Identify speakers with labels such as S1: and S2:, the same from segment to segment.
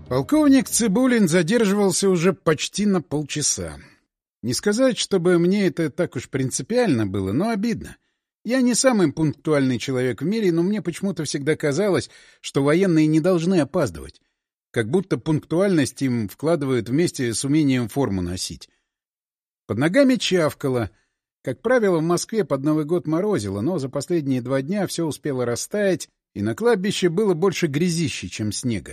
S1: Полковник Цыбулин задерживался уже почти на полчаса. Не сказать, чтобы мне это так уж принципиально было, но обидно. Я не самый пунктуальный человек в мире, но мне почему-то всегда казалось, что военные не должны опаздывать. Как будто пунктуальность им вкладывают вместе с умением форму носить. Под ногами чавкало. Как правило, в Москве под Новый год морозило, но за последние 2 дня все успело растаять, и на кладбище было больше грязищи, чем снега.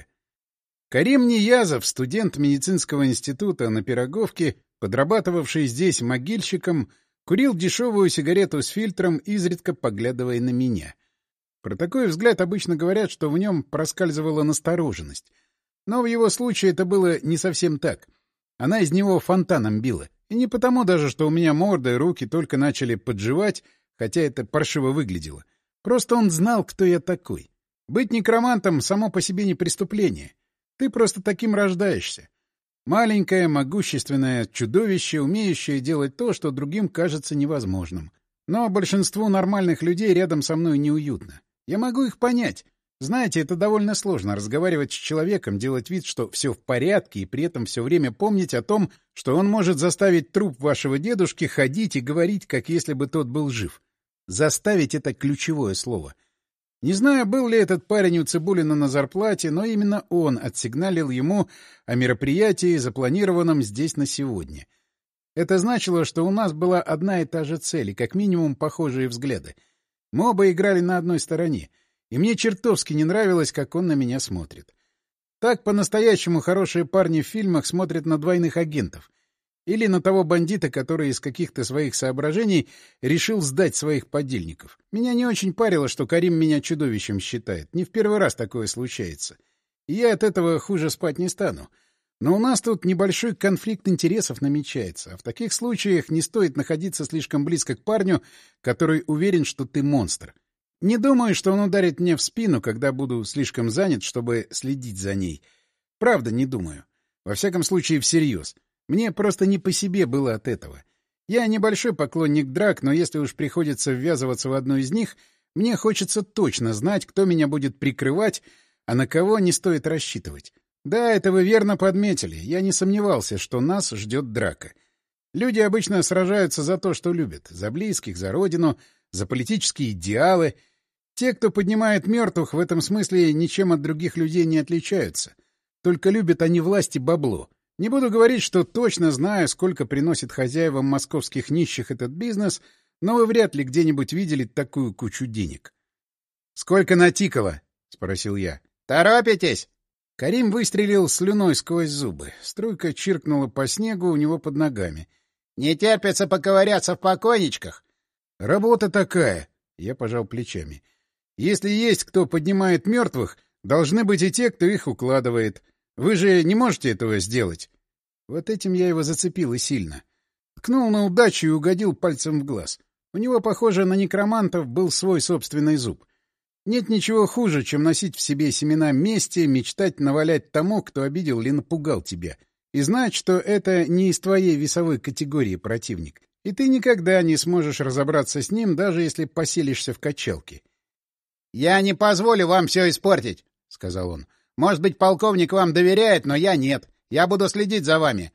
S1: Карим Ниязов, студент медицинского института на Пироговке, подрабатывавший здесь могильщиком, курил дешевую сигарету с фильтром, изредка поглядывая на меня. Про такой взгляд обычно говорят, что в нем проскальзывала настороженность. Но в его случае это было не совсем так. Она из него фонтаном била. И не потому даже, что у меня морда и руки только начали подживать, хотя это паршиво выглядело. Просто он знал, кто я такой. Быть некромантом само по себе не преступление. Ты просто таким рождаешься. Маленькое, могущественное чудовище, умеющее делать то, что другим кажется невозможным. Но большинству нормальных людей рядом со мной неуютно. Я могу их понять. Знаете, это довольно сложно — разговаривать с человеком, делать вид, что все в порядке, и при этом все время помнить о том, что он может заставить труп вашего дедушки ходить и говорить, как если бы тот был жив. Заставить — это ключевое слово. Не знаю, был ли этот парень у Цыбулина на зарплате, но именно он отсигналил ему о мероприятии, запланированном здесь на сегодня. Это значило, что у нас была одна и та же цель, и как минимум похожие взгляды. Мы оба играли на одной стороне, и мне чертовски не нравилось, как он на меня смотрит. Так по-настоящему хорошие парни в фильмах смотрят на двойных агентов. Или на того бандита, который из каких-то своих соображений решил сдать своих подельников. Меня не очень парило, что Карим меня чудовищем считает. Не в первый раз такое случается. И я от этого хуже спать не стану. Но у нас тут небольшой конфликт интересов намечается. А в таких случаях не стоит находиться слишком близко к парню, который уверен, что ты монстр. Не думаю, что он ударит мне в спину, когда буду слишком занят, чтобы следить за ней. Правда, не думаю. Во всяком случае, всерьез. Мне просто не по себе было от этого. Я небольшой поклонник драк, но если уж приходится ввязываться в одну из них, мне хочется точно знать, кто меня будет прикрывать, а на кого не стоит рассчитывать. Да, это вы верно подметили. Я не сомневался, что нас ждет драка. Люди обычно сражаются за то, что любят. За близких, за родину, за политические идеалы. Те, кто поднимает мертвых, в этом смысле ничем от других людей не отличаются. Только любят они власть и бабло. Не буду говорить, что точно знаю, сколько приносит хозяевам московских нищих этот бизнес, но вы вряд ли где-нибудь видели такую кучу денег. — Сколько натикало? — спросил я. — Торопитесь? Карим выстрелил слюной сквозь зубы. Струйка чиркнула по снегу у него под ногами. — Не терпится поковыряться в покойничках. — Работа такая, — я пожал плечами. — Если есть кто поднимает мертвых, должны быть и те, кто их укладывает. Вы же не можете этого сделать. Вот этим я его зацепил и сильно. Ткнул на удачу и угодил пальцем в глаз. У него, похоже, на некромантов был свой собственный зуб. Нет ничего хуже, чем носить в себе семена мести, мечтать навалять тому, кто обидел или напугал тебя. И знать, что это не из твоей весовой категории противник. И ты никогда не сможешь разобраться с ним, даже если поселишься в качалке. — Я не позволю вам все испортить, — сказал он. Может быть, полковник вам доверяет, но я нет. Я буду следить за вами.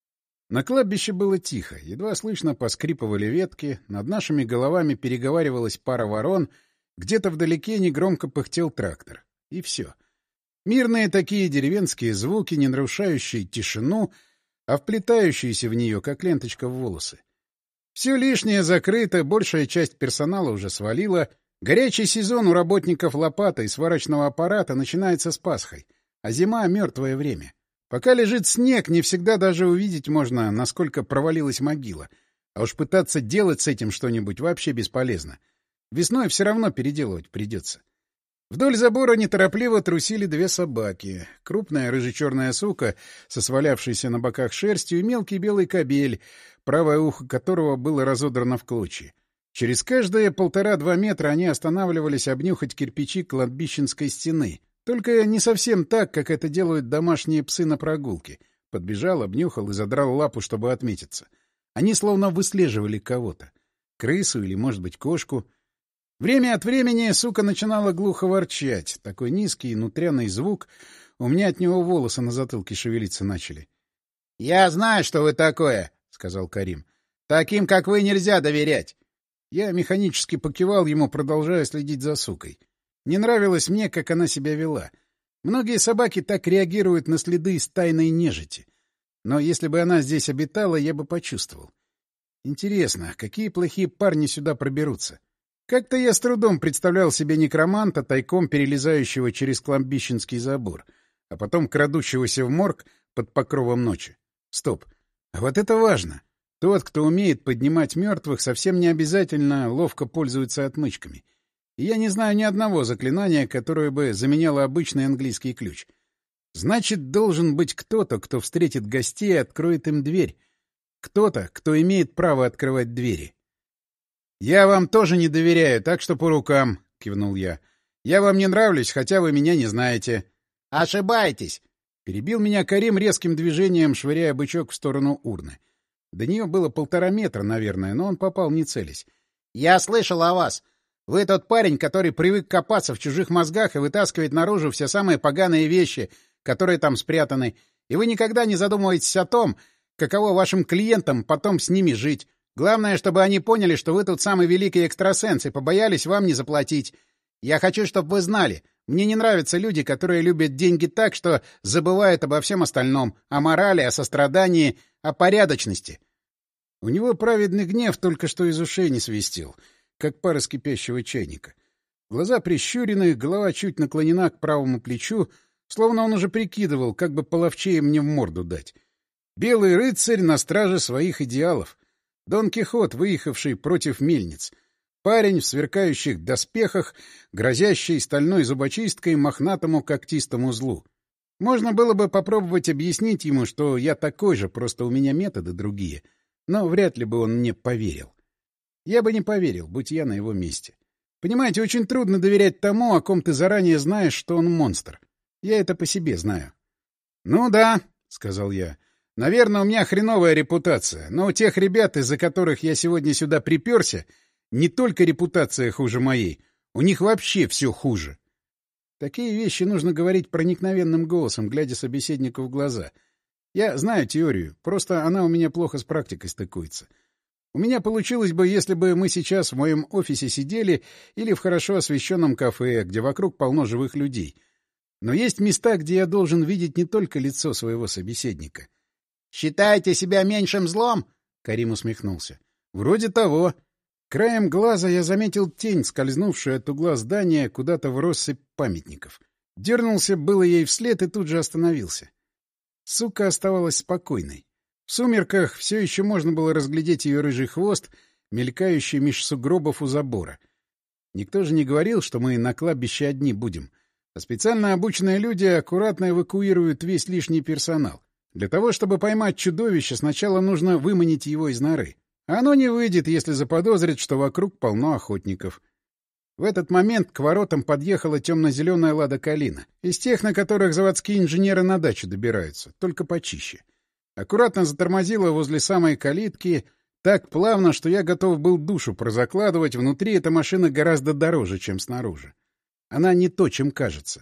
S1: На кладбище было тихо. Едва слышно поскрипывали ветки. Над нашими головами переговаривалась пара ворон. Где-то вдалеке негромко пыхтел трактор. И все. Мирные такие деревенские звуки, не нарушающие тишину, а вплетающиеся в нее, как ленточка в волосы. Все лишнее закрыто, большая часть персонала уже свалила. Горячий сезон у работников лопаты и сварочного аппарата начинается с Пасхой, а зима — мертвое время. Пока лежит снег, не всегда даже увидеть можно, насколько провалилась могила. А уж пытаться делать с этим что-нибудь вообще бесполезно. Весной все равно переделывать придется. Вдоль забора неторопливо трусили 2 собаки. Крупная рыже-черная сука со свалявшейся на боках шерстью и мелкий белый кобель, правое ухо которого было разодрано в клочья. Через каждые 1,5-2 метра они останавливались обнюхать кирпичи кладбищенской стены. Только не совсем так, как это делают домашние псы на прогулке. Подбежал, обнюхал и задрал лапу, чтобы отметиться. Они словно выслеживали кого-то. Крысу или, может быть, кошку. Время от времени сука начинала глухо ворчать. Такой низкий и нутряный звук У меня от него волосы на затылке шевелиться начали. — Я знаю, что вы такое, — сказал Карим. — Таким, как вы, нельзя доверять. Я механически покивал ему, продолжая следить за сукой. Не нравилось мне, как она себя вела. Многие собаки так реагируют на следы из тайной нежити. Но если бы она здесь обитала, я бы почувствовал. Интересно, какие плохие парни сюда проберутся? Как-то я с трудом представлял себе некроманта, тайком перелезающего через кладбищенский забор, а потом крадущегося в морг под покровом ночи. Стоп. А вот это важно. Тот, кто умеет поднимать мертвых, совсем не обязательно ловко пользуется отмычками. И я не знаю ни одного заклинания, которое бы заменяло обычный английский ключ. Значит, должен быть кто-то, кто встретит гостей и откроет им дверь. Кто-то, кто имеет право открывать двери. — Я вам тоже не доверяю, так что по рукам, — кивнул я. — Я вам не нравлюсь, хотя вы меня не знаете. — Ошибаетесь! — перебил меня Карим резким движением, швыряя бычок в сторону урны. До нее было 1,5 метра, наверное, но он попал не целясь. — Я слышал о вас. Вы тот парень, который привык копаться в чужих мозгах и вытаскивать наружу все самые поганые вещи, которые там спрятаны, и вы никогда не задумываетесь о том, каково вашим клиентам потом с ними жить. Главное, чтобы они поняли, что вы тут самый великий экстрасенс и побоялись вам не заплатить. Я хочу, чтобы вы знали, мне не нравятся люди, которые любят деньги так, что забывают обо всем остальном, о морали, о сострадании, о порядочности. У него праведный гнев только что из ушей не свистел, как пар из кипящего чайника. Глаза прищурены, голова чуть наклонена к правому плечу, словно он уже прикидывал, как бы половчее мне в морду дать. Белый рыцарь на страже своих идеалов. Дон Кихот, выехавший против мельниц. Парень в сверкающих доспехах, грозящий стальной зубочисткой мохнатому когтистому злу. Можно было бы попробовать объяснить ему, что я такой же, просто у меня методы другие, но вряд ли бы он мне поверил. Я бы не поверил, будь я на его месте. Понимаете, очень трудно доверять тому, о ком ты заранее знаешь, что он монстр. Я это по себе знаю. — Ну да, — сказал я. — Наверное, у меня хреновая репутация, но у тех ребят, из-за которых я сегодня сюда приперся, не только репутация хуже моей, у них вообще все хуже. Такие вещи нужно говорить проникновенным голосом, глядя собеседнику в глаза. Я знаю теорию, просто она у меня плохо с практикой стыкуется. У меня получилось бы, если бы мы сейчас в моем офисе сидели или в хорошо освещенном кафе, где вокруг полно живых людей. Но есть места, где я должен видеть не только лицо своего собеседника. — Считаете себя меньшим злом? — Карим усмехнулся. — Вроде того. Краем глаза я заметил тень, скользнувшую от угла здания куда-то в россыпь памятников. Дернулся было ей вслед и тут же остановился. Сука оставалась спокойной. В сумерках все еще можно было разглядеть ее рыжий хвост, мелькающий меж сугробов у забора. Никто же не говорил, что мы на кладбище одни будем. А специально обученные люди аккуратно эвакуируют весь лишний персонал. Для того, чтобы поймать чудовище, сначала нужно выманить его из норы. Оно не выйдет, если заподозрит, что вокруг полно охотников. В этот момент к воротам подъехала темно-зеленая «Лада Калина», из тех, на которых заводские инженеры на дачу добираются, только почище. Аккуратно затормозила возле самой калитки, так плавно, что я готов был душу прозакладывать, внутри эта машина гораздо дороже, чем снаружи. Она не то, чем кажется.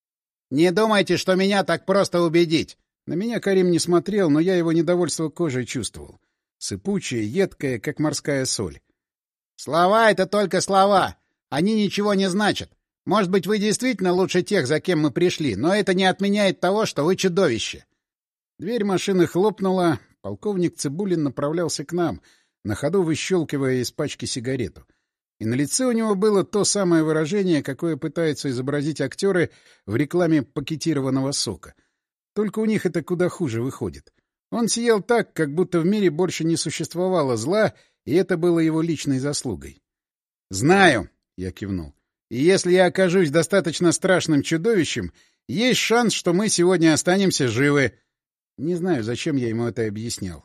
S1: — Не думайте, что меня так просто убедить! На меня Карим не смотрел, но я его недовольство кожей чувствовал. Сыпучее, едкое, как морская соль. — Слова — это только слова. Они ничего не значат. Может быть, вы действительно лучше тех, за кем мы пришли, но это не отменяет того, что вы чудовище. Дверь машины хлопнула. Полковник Цыбулин направлялся к нам, на ходу выщелкивая из пачки сигарету. И на лице у него было то самое выражение, какое пытаются изобразить актеры в рекламе пакетированного сока. Только у них это куда хуже выходит. Он сиял так, как будто в мире больше не существовало зла, и это было его личной заслугой. — Знаю, — я кивнул. — И если я окажусь достаточно страшным чудовищем, есть шанс, что мы сегодня останемся живы. Не знаю, зачем я ему это объяснял.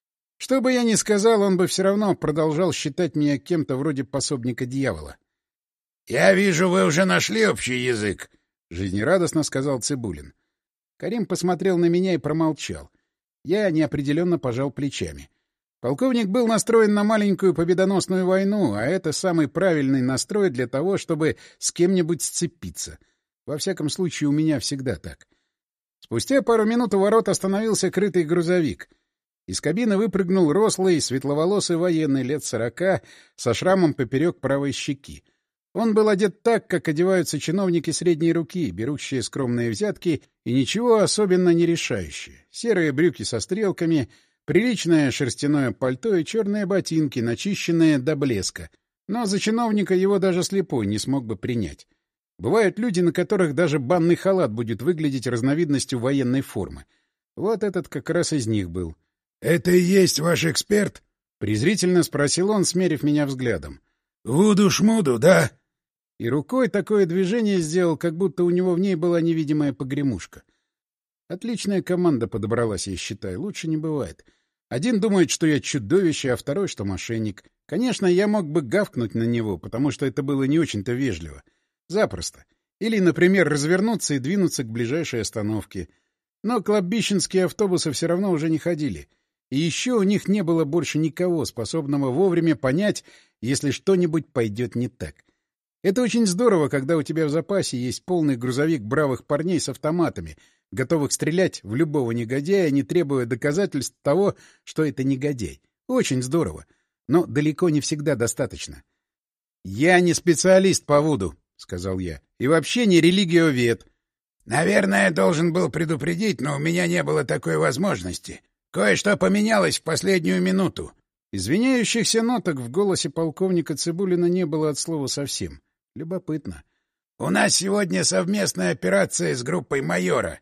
S1: Что бы я ни сказал, он бы все равно продолжал считать меня кем-то вроде пособника дьявола. — Я вижу, вы уже нашли общий язык, — жизнерадостно сказал Цыбулин. Карим посмотрел на меня и промолчал. Я неопределенно пожал плечами. Полковник был настроен на маленькую победоносную войну, а это самый правильный настрой для того, чтобы с кем-нибудь сцепиться. Во всяком случае, у меня всегда так. Спустя пару минут у ворот остановился крытый грузовик. Из кабины выпрыгнул рослый, светловолосый военный лет 40 со шрамом поперек правой щеки. Он был одет так, как одеваются чиновники средней руки, берущие скромные взятки и ничего особенно не решающие. Серые брюки со стрелками, приличное шерстяное пальто и черные ботинки, начищенные до блеска. Но за чиновника его даже слепой не смог бы принять. Бывают люди, на которых даже банный халат будет выглядеть разновидностью военной формы. Вот этот как раз из них был.
S2: — Это и есть ваш эксперт?
S1: — презрительно спросил он, смерив меня взглядом.
S2: — Вуду-шмуду, да?
S1: И рукой такое движение сделал, как будто у него в ней была невидимая погремушка. Отличная команда подобралась, я считаю. Лучше не бывает. Один думает, что я чудовище, а второй, что мошенник. Конечно, я мог бы гавкнуть на него, потому что это было не очень-то вежливо. Запросто. Или, например, развернуться и двинуться к ближайшей остановке. Но кладбищенские автобусы все равно уже не ходили. И еще у них не было больше никого, способного вовремя понять, если что-нибудь пойдет не так. Это очень здорово, когда у тебя в запасе есть полный грузовик бравых парней с автоматами, готовых стрелять в любого негодяя, не требуя доказательств того, что это негодяй. Очень здорово. Но далеко не всегда достаточно. — Я не специалист по вуду, — сказал я, — и вообще не религиовед.
S2: — Наверное, должен был предупредить, но у меня не было такой возможности. Кое-что поменялось в последнюю минуту.
S1: Извиняющихся ноток в голосе полковника Цыбулина не было от слова совсем. Любопытно.
S2: — У нас сегодня совместная операция с группой майора.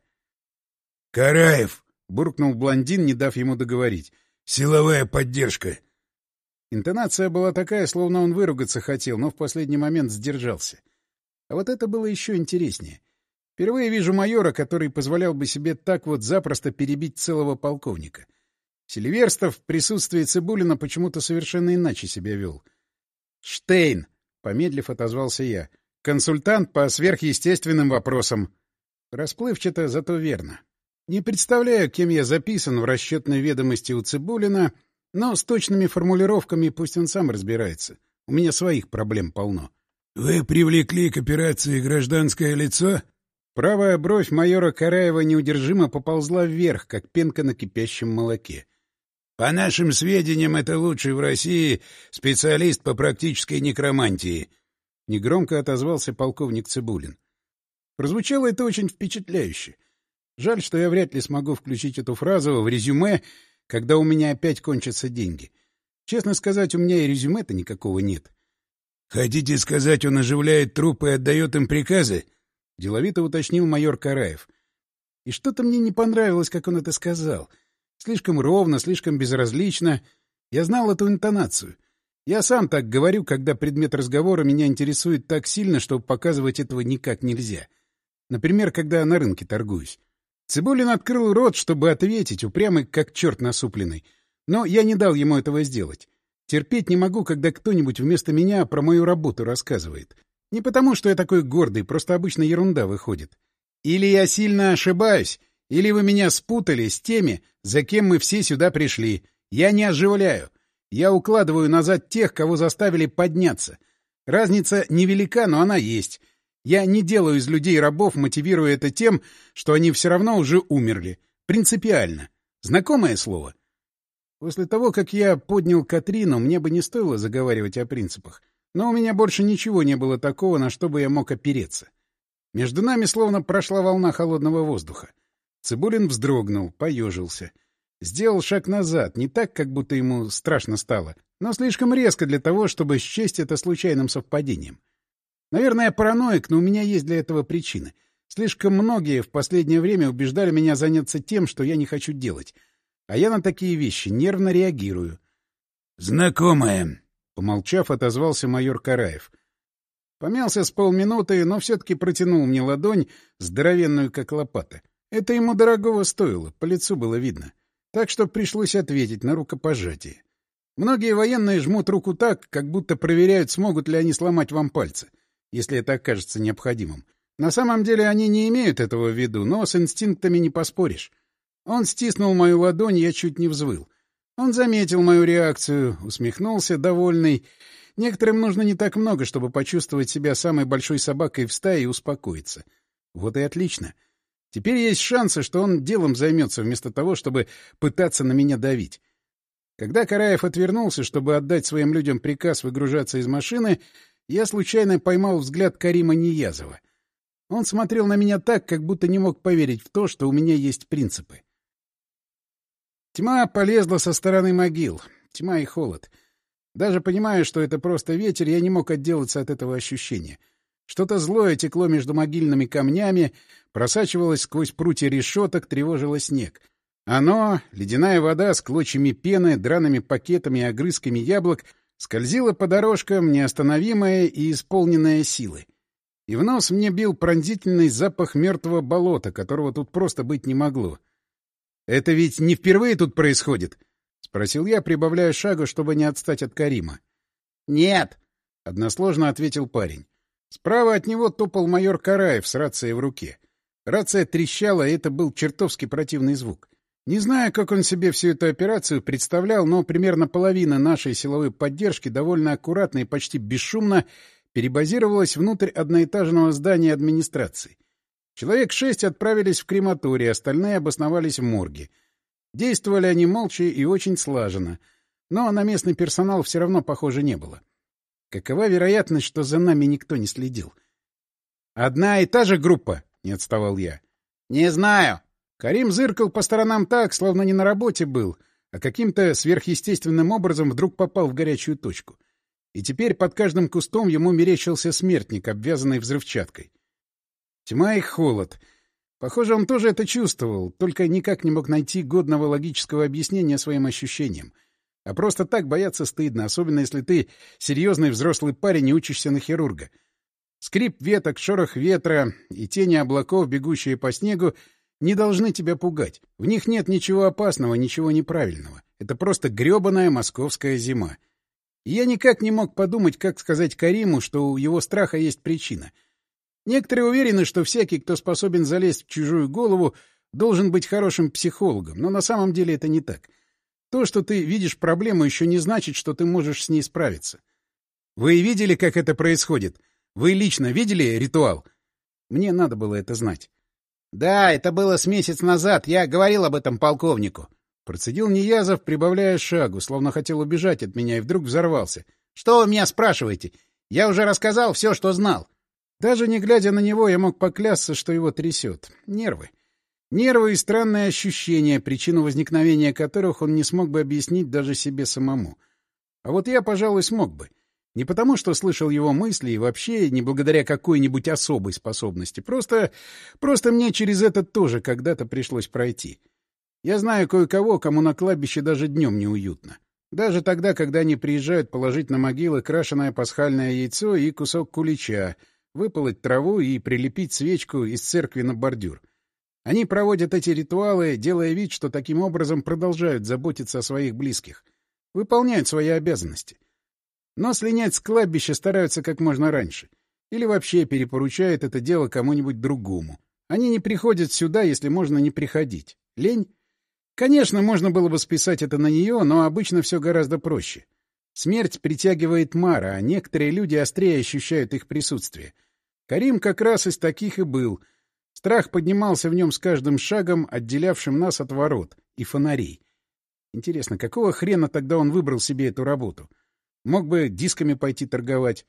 S2: — Караев! — буркнул блондин, не дав ему договорить. — Силовая поддержка.
S1: Интонация была такая, словно он выругаться хотел, но в последний момент сдержался. А вот это было еще интереснее. Впервые вижу майора, который позволял бы себе так вот запросто перебить целого полковника. Селиверстов в присутствии Цыбулина почему-то совершенно иначе себя вел. — Штейн! — помедлив отозвался я. — Консультант по сверхъестественным вопросам. Расплывчато, зато верно. Не представляю, кем я записан в расчетной ведомости у Цыбулина, но с точными формулировками пусть он сам разбирается. У меня своих проблем полно.
S2: — Вы привлекли к операции гражданское лицо?
S1: Правая бровь майора Караева неудержимо поползла вверх, как пенка на кипящем молоке.
S2: — По нашим сведениям, это лучший в России специалист по практической некромантии.
S1: Негромко отозвался полковник Цыбулин. Прозвучало это очень впечатляюще. Жаль, что я вряд ли смогу включить эту фразу в резюме, когда у меня опять кончатся деньги. Честно сказать, у меня и резюме-то никакого нет.
S2: — Хотите сказать, он оживляет трупы и отдает им приказы?
S1: — деловито уточнил майор Караев. И что-то мне не понравилось, как он это сказал. Слишком ровно, слишком безразлично. Я знал эту интонацию. Я сам так говорю, когда предмет разговора меня интересует так сильно, что показывать этого никак нельзя. Например, когда на рынке торгуюсь. Цыбулин открыл рот, чтобы ответить, упрямый, как черт насупленный. Но я не дал ему этого сделать. Терпеть не могу, когда кто-нибудь вместо меня про мою работу рассказывает. Не потому, что я такой гордый, просто обычно ерунда выходит. Или я сильно ошибаюсь, или вы меня спутали с теми, за кем мы все сюда пришли. Я не оживляю. Я укладываю назад тех, кого заставили подняться. Разница невелика, но она есть. Я не делаю из людей рабов, мотивируя это тем, что они все равно уже умерли. Принципиально. Знакомое слово? После того, как я поднял Катрину, мне бы не стоило заговаривать о принципах. Но у меня больше ничего не было такого, на что бы я мог опереться. Между нами словно прошла волна холодного воздуха. Цыбулин вздрогнул, поежился. Сделал шаг назад, не так, как будто ему страшно стало, но слишком резко для того, чтобы счесть это случайным совпадением. Наверное, я параноик, но у меня есть для этого причины. Слишком многие в последнее время убеждали меня заняться тем, что я не хочу делать. А я на такие вещи нервно реагирую.
S2: «Знакомая», —
S1: помолчав, отозвался майор Караев. Помялся с полминуты, но все-таки протянул мне ладонь, здоровенную, как лопата. Это ему дорогого стоило, по лицу было видно. Так что пришлось ответить на рукопожатие. Многие военные жмут руку так, как будто проверяют, смогут ли они сломать вам пальцы, если это окажется необходимым. На самом деле они не имеют этого в виду, но с инстинктами не поспоришь. Он стиснул мою ладонь, я чуть не взвыл. Он заметил мою реакцию, усмехнулся, довольный. Некоторым нужно не так много, чтобы почувствовать себя самой большой собакой в стае и успокоиться. Вот и отлично. Теперь есть шансы, что он делом займется вместо того, чтобы пытаться на меня давить. Когда Караев отвернулся, чтобы отдать своим людям приказ выгружаться из машины, я случайно поймал взгляд Карима Ниязова. Он смотрел на меня так, как будто не мог поверить в то, что у меня есть принципы. Тьма полезла со стороны могил. Тьма и холод. Даже понимая, что это просто ветер, я не мог отделаться от этого ощущения. Что-то злое текло между могильными камнями, просачивалось сквозь прутья решеток, тревожило снег. Оно, ледяная вода с клочьями пены, драными пакетами и огрызками яблок, скользило по дорожкам, неостановимое и исполненное силы. И в нос мне бил пронзительный запах мертвого болота, которого тут просто быть не могло. «Это ведь не впервые тут происходит?» — спросил я, прибавляя шагу, чтобы не отстать от Карима. «Нет», — односложно ответил парень. Справа от него топал майор Караев с рацией в руке. Рация трещала, и это был чертовски противный звук. Не знаю, как он себе всю эту операцию представлял, но примерно половина нашей силовой поддержки довольно аккуратно и почти бесшумно перебазировалась внутрь одноэтажного здания администрации. Человек 6 отправились в крематорий, остальные обосновались в морге. Действовали они молча и очень слаженно, но на местный персонал все равно, похоже, не было. Какова вероятность, что за нами никто не следил? «Одна и та же группа?» — не отставал я. «Не знаю». Карим зыркал по сторонам так, словно не на работе был, а каким-то сверхъестественным образом вдруг попал в горячую точку. И теперь под каждым кустом ему мерещился смертник, обвязанный взрывчаткой. Тьма и холод. Похоже, он тоже это чувствовал, только никак не мог найти годного логического объяснения своим ощущениям. А просто так бояться стыдно, особенно если ты серьезный взрослый парень и учишься на хирурга. Скрип веток, шорох ветра и тени облаков, бегущие по снегу, не должны тебя пугать. В них нет ничего опасного, ничего неправильного. Это просто грёбаная московская зима. И я никак не мог подумать, как сказать Кариму, что у его страха есть причина. Некоторые уверены, что всякий, кто способен залезть в чужую голову, должен быть хорошим психологом, но на самом деле это не так. То, что ты видишь проблему, еще не значит, что ты можешь с ней справиться. Вы видели, как это происходит? Вы лично видели ритуал? Мне надо было это знать. Да, это было с месяц назад, я говорил об этом полковнику. Процедил Ниязов, прибавляя шагу, словно хотел убежать от меня, и вдруг взорвался. Что вы меня спрашиваете? Я уже рассказал все, что знал. Даже не глядя на него, я мог поклясться, что его трясет. Нервы. Нервы и странные ощущения, причину возникновения которых он не смог бы объяснить даже себе самому. А вот я, пожалуй, смог бы. Не потому, что слышал его мысли, и вообще не благодаря какой-нибудь особой способности. Просто мне через это тоже когда-то пришлось пройти. Я знаю кое-кого, кому на кладбище даже днем неуютно. Даже тогда, когда они приезжают положить на могилы крашеное пасхальное яйцо и кусок кулича, выполоть траву и прилепить свечку из церкви на бордюр. Они проводят эти ритуалы, делая вид, что таким образом продолжают заботиться о своих близких. Выполняют свои обязанности. Но слинять с кладбища стараются как можно раньше. Или вообще перепоручают это дело кому-нибудь другому. Они не приходят сюда, если можно не приходить. Лень? Конечно, можно было бы списать это на нее, но обычно все гораздо проще. Смерть притягивает мара, а некоторые люди острее ощущают их присутствие. Карим как раз из таких и был. Страх поднимался в нем с каждым шагом, отделявшим нас от ворот и фонарей. Интересно, какого хрена тогда он выбрал себе эту работу? Мог бы дисками пойти торговать.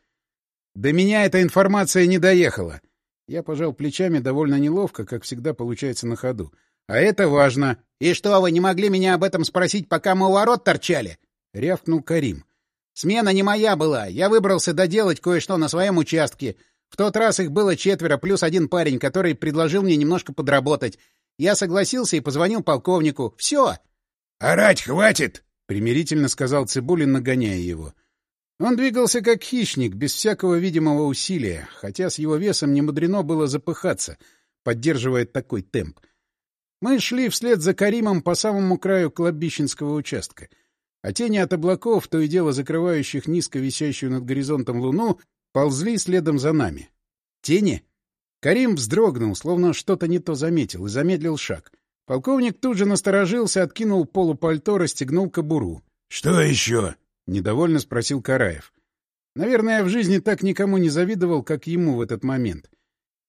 S1: До меня эта информация не доехала. Я пожал плечами довольно неловко, как всегда получается на ходу. А это важно. — И что, вы не могли меня об этом спросить, пока мы у ворот торчали? — рявкнул Карим. — Смена не моя была. Я выбрался доделать кое-что на своем участке. В тот раз их было 4, плюс один парень, который предложил мне немножко подработать. Я согласился и позвонил полковнику. Все. —
S2: Орать хватит!
S1: — примирительно сказал Цыбулин, нагоняя его. Он двигался как хищник, без всякого видимого усилия, хотя с его весом немудрено было запыхаться, поддерживая такой темп. Мы шли вслед за Каримом по самому краю кладбищенского участка, а тени от облаков, то и дело закрывающих низко висящую над горизонтом луну, ползли следом за нами. Тени? Карим вздрогнул, словно что-то не то заметил, и замедлил шаг. Полковник тут же насторожился, откинул полупальто, расстегнул кобуру.
S2: — Что еще?
S1: — недовольно спросил Караев. Наверное, я в жизни так никому не завидовал, как ему в этот момент.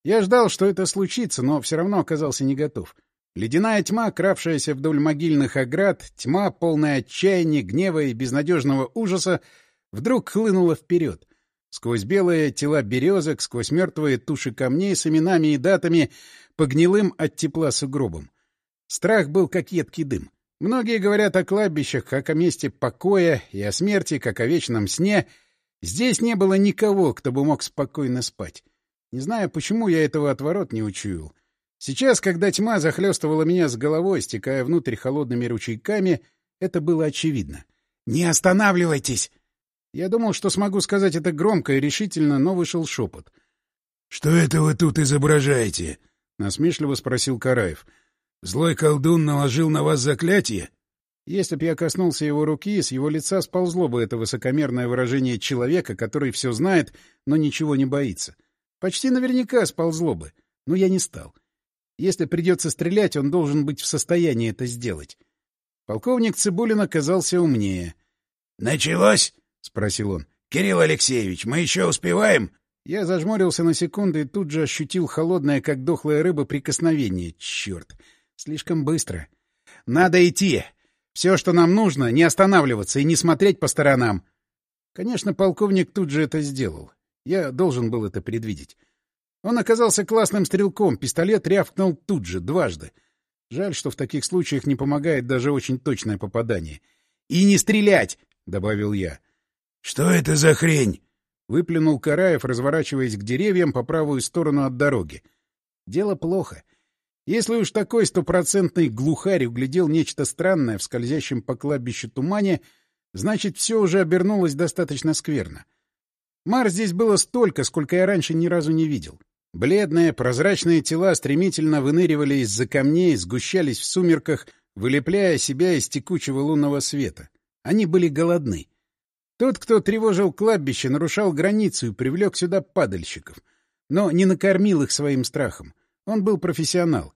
S1: Я ждал, что это случится, но все равно оказался не готов. Ледяная тьма, кравшаяся вдоль могильных оград, тьма, полная отчаяния, гнева и безнадежного ужаса, вдруг хлынула вперед. Сквозь белые тела березок, сквозь мертвые туши камней с именами и датами, по гнилым от тепла сугробам. Страх был как едкий дым. Многие говорят о кладбищах, как о месте покоя, и о смерти, как о вечном сне. Здесь не было никого, кто бы мог спокойно спать. Не знаю, почему я этого отворот не учуял. Сейчас, когда тьма захлестывала меня с головой, стекая внутрь холодными ручейками, это было очевидно. «Не останавливайтесь!» Я думал, что смогу сказать это громко и решительно, но вышел шепот.
S2: «Что это вы тут изображаете?» — насмешливо спросил Караев. «Злой колдун наложил на вас заклятие?»
S1: Если б я коснулся его руки, с его лица сползло бы это высокомерное выражение человека, который все знает, но ничего не боится. Почти наверняка сползло бы, но я не стал. Если придется стрелять, он должен быть в состоянии это сделать. Полковник Цыбулин оказался умнее.
S2: «Началось?» — спросил он. «Кирилл Алексеевич, мы еще успеваем?»
S1: Я зажмурился на секунду и тут же ощутил холодное, как дохлая рыба, прикосновение. Черт! Слишком быстро. «Надо идти! Все, что нам нужно, не останавливаться и не смотреть по сторонам!» Конечно, полковник тут же это сделал. Я должен был это предвидеть. Он оказался классным стрелком, пистолет рявкнул тут же, дважды. Жаль, что в таких случаях не помогает даже очень точное попадание. «И не стрелять!» — добавил я.
S2: «Что это за хрень?»
S1: — выплюнул Караев, разворачиваясь к деревьям по правую сторону от дороги. Дело плохо. Если уж такой стопроцентный глухарь углядел нечто странное в скользящем по кладбищу тумане, значит, все уже обернулось достаточно скверно. Мар здесь было столько, сколько я раньше ни разу не видел. Бледные, прозрачные тела стремительно выныривали из-за камней, сгущались в сумерках, вылепляя себя из текучего лунного света. Они были голодны. Тот, кто тревожил кладбище, нарушал границу и привлек сюда падальщиков, но не накормил их своим страхом. Он был профессионал.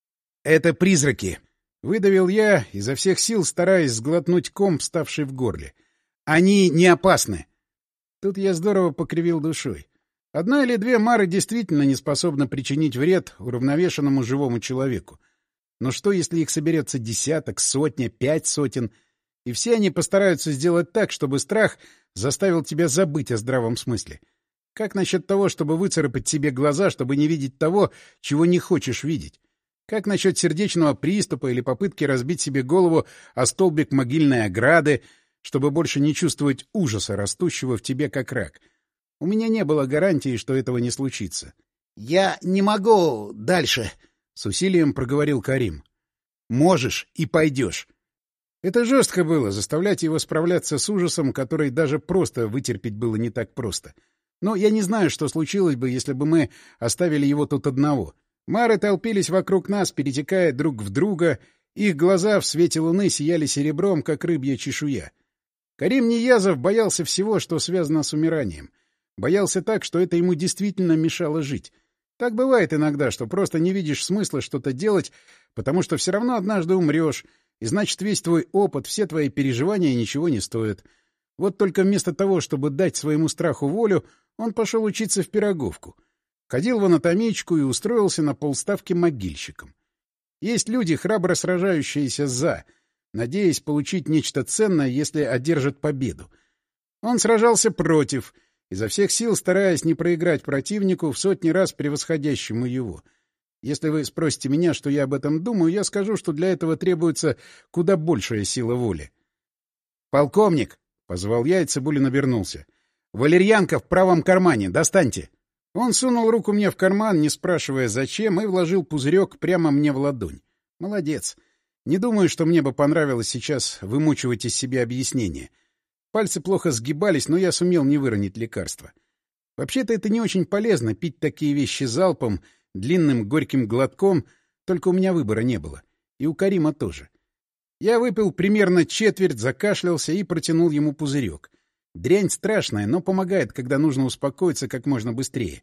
S1: «Это призраки!» — выдавил я, изо всех сил стараясь сглотнуть ком, вставший в горле. «Они не опасны!» Тут я здорово покривил душой. Одна или две мары действительно не способны причинить вред уравновешенному живому человеку. Но что, если их соберется десяток, сотня, 5 сотен, и все они постараются сделать так, чтобы страх заставил тебя забыть о здравом смысле? Как насчет того, чтобы выцарапать себе глаза, чтобы не видеть того, чего не хочешь видеть? Как насчет сердечного приступа или попытки разбить себе голову о столбик могильной ограды, чтобы больше не чувствовать ужаса, растущего в тебе как рак? У меня не было гарантии, что этого не случится. — Я не могу дальше, — с усилием проговорил Карим. — Можешь и пойдешь. Это жестко было, заставлять его справляться с ужасом, который даже просто вытерпеть было не так просто. Но я не знаю, что случилось бы, если бы мы оставили его тут одного. Мары толпились вокруг нас, перетекая друг в друга, их глаза в свете луны сияли серебром, как рыбья чешуя. Карим Ниязов боялся всего, что связано с умиранием. Боялся так, что это ему действительно мешало жить. Так бывает иногда, что просто не видишь смысла что-то делать, потому что все равно однажды умрешь, и значит, весь твой опыт, все твои переживания ничего не стоят. Вот только вместо того, чтобы дать своему страху волю, он пошел учиться в Пироговку. Ходил в анатомичку и устроился на полставки могильщиком. Есть люди, храбро сражающиеся «за», надеясь получить нечто ценное, если одержат победу. Он сражался против, изо всех сил стараясь не проиграть противнику, в сотни раз превосходящему его. Если вы спросите меня, что я об этом думаю, я скажу, что для этого требуется куда большая сила воли. «Полковник!» — позвал я, и Цыбулин обернулся. «Валерьянка в правом кармане. Достаньте!» Он сунул руку мне в карман, не спрашивая зачем, и вложил пузырек прямо мне в ладонь. Молодец. Не думаю, что мне бы понравилось сейчас вымучивать из себя объяснение. Пальцы плохо сгибались, но я сумел не выронить лекарство. Вообще-то это не очень полезно — пить такие вещи залпом, длинным горьким глотком, только у меня выбора не было. И у Карима тоже. Я выпил примерно четверть, закашлялся и протянул ему пузырек. Дрянь страшная, но помогает, когда нужно успокоиться как можно быстрее.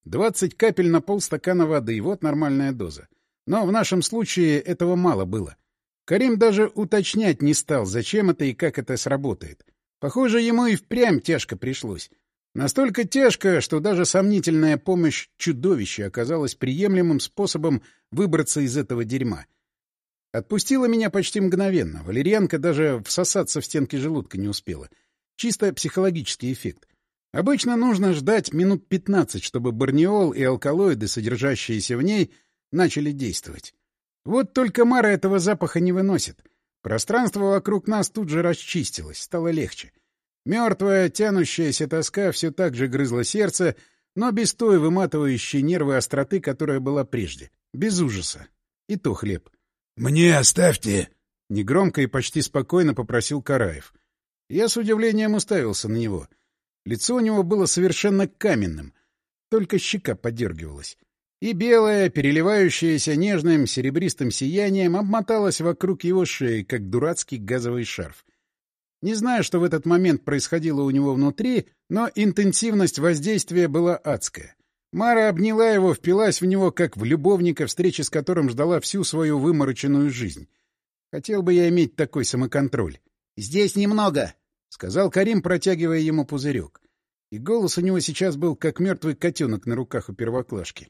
S1: 20 капель на полстакана воды — вот нормальная доза. Но в нашем случае этого мало было. Карим даже уточнять не стал, зачем это и как это сработает. Похоже, ему и впрямь тяжко пришлось. Настолько тяжко, что даже сомнительная помощь чудовища оказалась приемлемым способом выбраться из этого дерьма. Отпустила меня почти мгновенно. Валерьянка даже всосаться в стенки желудка не успела. Чисто психологический эффект. Обычно нужно ждать минут 15, чтобы борнеол и алкалоиды, содержащиеся в ней, начали действовать. Вот только Мара этого запаха не выносит. Пространство вокруг нас тут же расчистилось, стало легче. Мертвая, тянущаяся тоска все так же грызла сердце, но без той выматывающей нервы остроты, которая была прежде. Без ужаса. И то хлеб.
S2: — Мне оставьте!
S1: — негромко и почти спокойно попросил Караев. Я с удивлением уставился на него. Лицо у него было совершенно каменным, только щека подергивалась. И белое, переливающееся нежным серебристым сиянием, обмоталось вокруг его шеи, как дурацкий газовый шарф. Не знаю, что в этот момент происходило у него внутри, но интенсивность воздействия была адская. Мара обняла его, впилась в него, как в любовника, встречи с которым ждала всю свою вымороченную жизнь. Хотел бы я иметь такой самоконтроль. — Здесь немного, — сказал Карим, протягивая ему пузырек. И голос у него сейчас был, как мертвый котенок на руках у первоклашки.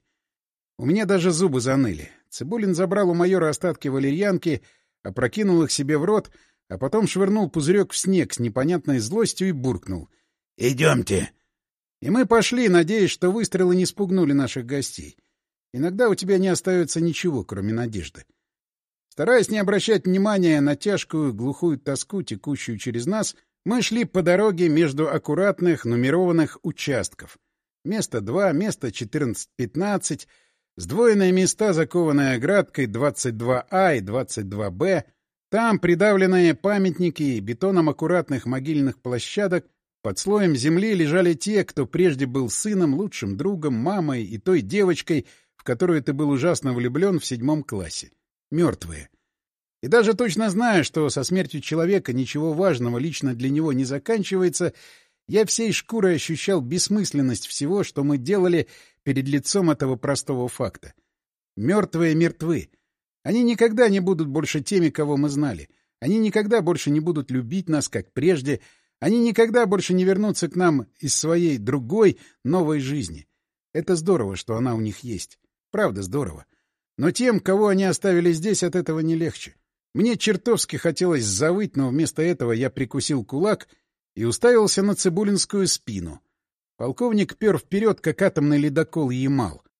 S1: У меня даже зубы заныли. Цыбулин забрал у майора остатки валерьянки, опрокинул их себе в рот, а потом швырнул пузырек в снег с непонятной злостью и буркнул: — Идемте! И мы пошли, надеясь, что выстрелы не спугнули наших гостей. Иногда у тебя не остается ничего, кроме надежды. Стараясь не обращать внимания на тяжкую, глухую тоску, текущую через нас, мы шли по дороге между аккуратных, нумерованных участков. Место 2, место 14-15, сдвоенные места, закованные оградкой 22А и 22Б. Там придавленные памятники бетоном аккуратных могильных площадок. Под слоем земли лежали те, кто прежде был сыном, лучшим другом, мамой и той девочкой, в которую ты был ужасно влюблен в 7 классе. Мертвые. И даже точно зная, что со смертью человека ничего важного лично для него не заканчивается, я всей шкурой ощущал бессмысленность всего, что мы делали перед лицом этого простого факта. Мертвые мертвы. Они никогда не будут больше теми, кого мы знали. Они никогда больше не будут любить нас, как прежде. Они никогда больше не вернутся к нам из своей другой, новой жизни. Это здорово, что она у них есть. Правда, здорово. Но тем, кого они оставили здесь, от этого не легче. Мне чертовски хотелось завыть, но вместо этого я прикусил кулак и уставился на цибулинскую спину. Полковник пер вперед, как атомный ледокол Ямал.